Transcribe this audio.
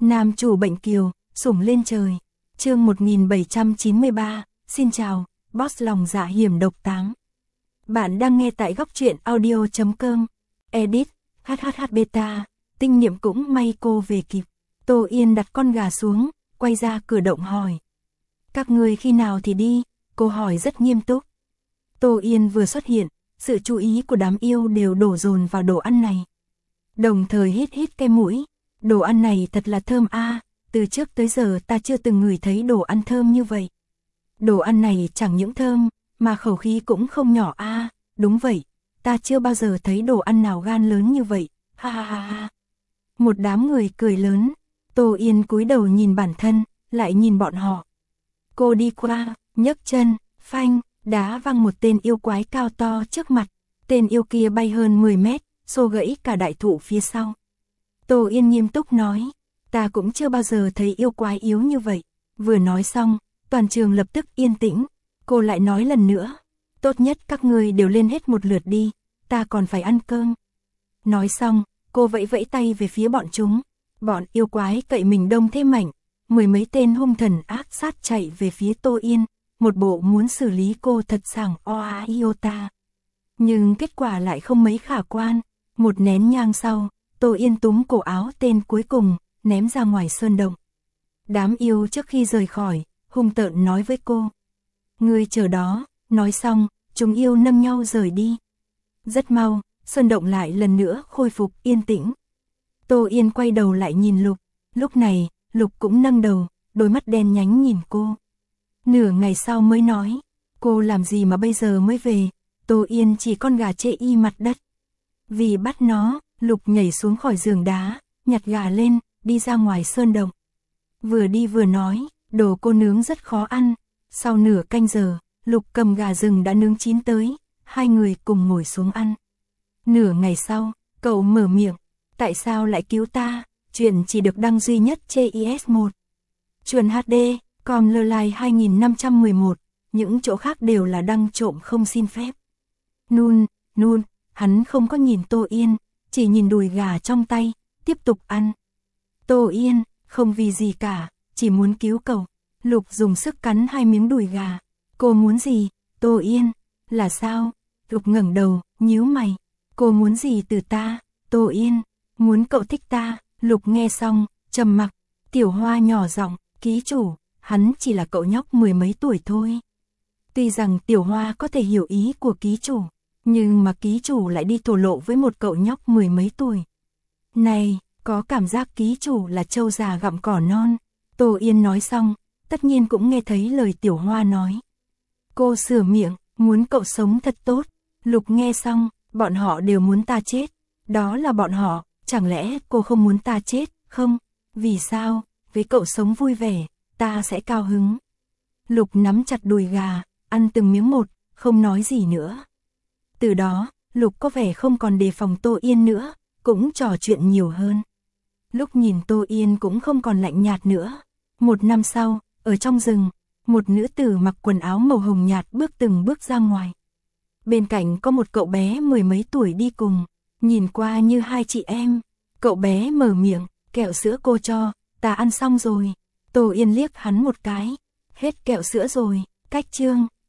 Nam chủ bệnh kiều, sủng lên trời. Chương 1793, xin chào, boss lòng dạ hiểm độc táng. Bạn đang nghe tại góc truyện audio.com. Edit, hhh beta, tinh niệm cũng may cô về kịp. Tô Yên đặt con gà xuống, quay ra cửa động hỏi. Các người khi nào thì đi? Cô hỏi rất nghiêm túc. Tô Yên vừa xuất hiện, sự chú ý của đám yêu đều đổ dồn vào đồ ăn này. Đồng thời hít hít cái mũi. Đồ ăn này thật là thơm a, từ trước tới giờ ta chưa từng ngửi thấy đồ ăn thơm như vậy. Đồ ăn này chẳng những thơm, mà khẩu khí cũng không nhỏ a, đúng vậy, ta chưa bao giờ thấy đồ ăn nào gan lớn như vậy, ha ha ha ha. Một đám người cười lớn, Tô Yên cúi đầu nhìn bản thân, lại nhìn bọn họ. Cô đi qua, nhấc chân, phanh, đá văng một tên yêu quái cao to trước mặt, tên yêu kia bay hơn 10 mét, xô gãy cả đại thụ phía sau. Tô Yên nghiêm túc nói, ta cũng chưa bao giờ thấy yêu quái yếu như vậy. Vừa nói xong, toàn trường lập tức yên tĩnh. Cô lại nói lần nữa, tốt nhất các người đều lên hết một lượt đi, ta còn phải ăn cơm. Nói xong, cô vẫy vẫy tay về phía bọn chúng. Bọn yêu quái cậy mình đông thế mạnh, 10 mấy tên hung thần ác sát chạy về phía Tô Yên, một bộ muốn xử lý cô thật sảng oa iota. Nhưng kết quả lại không mấy khả quan. Một nén nhang sau, Tô Yên túm cổ áo tên cuối cùng, ném ra ngoài sơn động. Đám yêu trước khi rời khỏi, hung tợn nói với cô. Ngươi chờ đó, nói xong, chúng yêu nâng nhau rời đi. Rất mau, sơn động lại lần nữa khôi phục yên tĩnh. Tô Yên quay đầu lại nhìn Lục, lúc này, Lục cũng nâng đầu, đôi mắt đen nhánh nhìn cô. Nửa ngày sau mới nói, cô làm gì mà bây giờ mới về? Tô Yên chỉ con gà chê y mặt đất. Vì bắt nó, Lục nhảy xuống khỏi giường đá, nhặt gà lên, đi ra ngoài sơn động. Vừa đi vừa nói, đồ cô nướng rất khó ăn. Sau nửa canh giờ, Lục cầm gà rừng đã nướng chín tới, hai người cùng ngồi xuống ăn. Nửa ngày sau, cậu mở miệng, tại sao lại cứu ta? Chuyện chỉ được đăng duy nhất trên IS1. Chuyện HD, com lơ lai 2511, những chỗ khác đều là đăng trộm không xin phép. Nun, hắn không có nhìn Tô Yên, chỉ nhìn đùi gà trong tay, tiếp tục ăn. Tô Yên, không vì gì cả, chỉ muốn cứu cậu. Lục dùng sức cắn hai miếng đùi gà. Cô muốn gì? Tô Yên, là sao? Lục ngẩng đầu, nhíu mày. Cô muốn gì từ ta? Tô Yên, muốn cậu thích ta. Lục nghe xong, trầm mặc. Tiểu Hoa nhỏ giọng, ký chủ, hắn chỉ là cậu nhóc 10 mấy tuổi thôi. Tuy rằng Tiểu Hoa có thể hiểu ý của ký chủ, nhưng mà ký chủ lại đi thổ lộ với một cậu nhóc 10 mấy tuổi. Này, có cảm giác ký chủ là trâu già gặm cỏ non. Tô Yên nói xong, tất nhiên cũng nghe thấy lời Tiểu Hoa nói. Cô sửa miệng, muốn cậu sống thật tốt. Lục nghe xong, bọn họ đều muốn ta chết. Đó là bọn họ, chẳng lẽ cô không muốn ta chết, không? Vì sao? Với cậu sống vui vẻ, ta sẽ cao hứng. Lục nắm chặt đùi gà, ăn từng miếng một, không nói gì nữa. Từ đó, Lục có vẻ không còn đề phòng Tô Yên nữa, cũng trò chuyện nhiều hơn. Lúc nhìn Tô Yên cũng không còn lạnh nhạt nữa. Một năm sau, ở trong rừng, một nữ tử mặc quần áo màu hồng nhạt bước từng bước ra ngoài. Bên cạnh có một cậu bé 10 mấy tuổi đi cùng, nhìn qua như hai chị em. Cậu bé mở miệng, kẹo sữa cô cho, ta ăn xong rồi. Tô Yên liếc hắn một cái, hết kẹo sữa rồi, cách chương.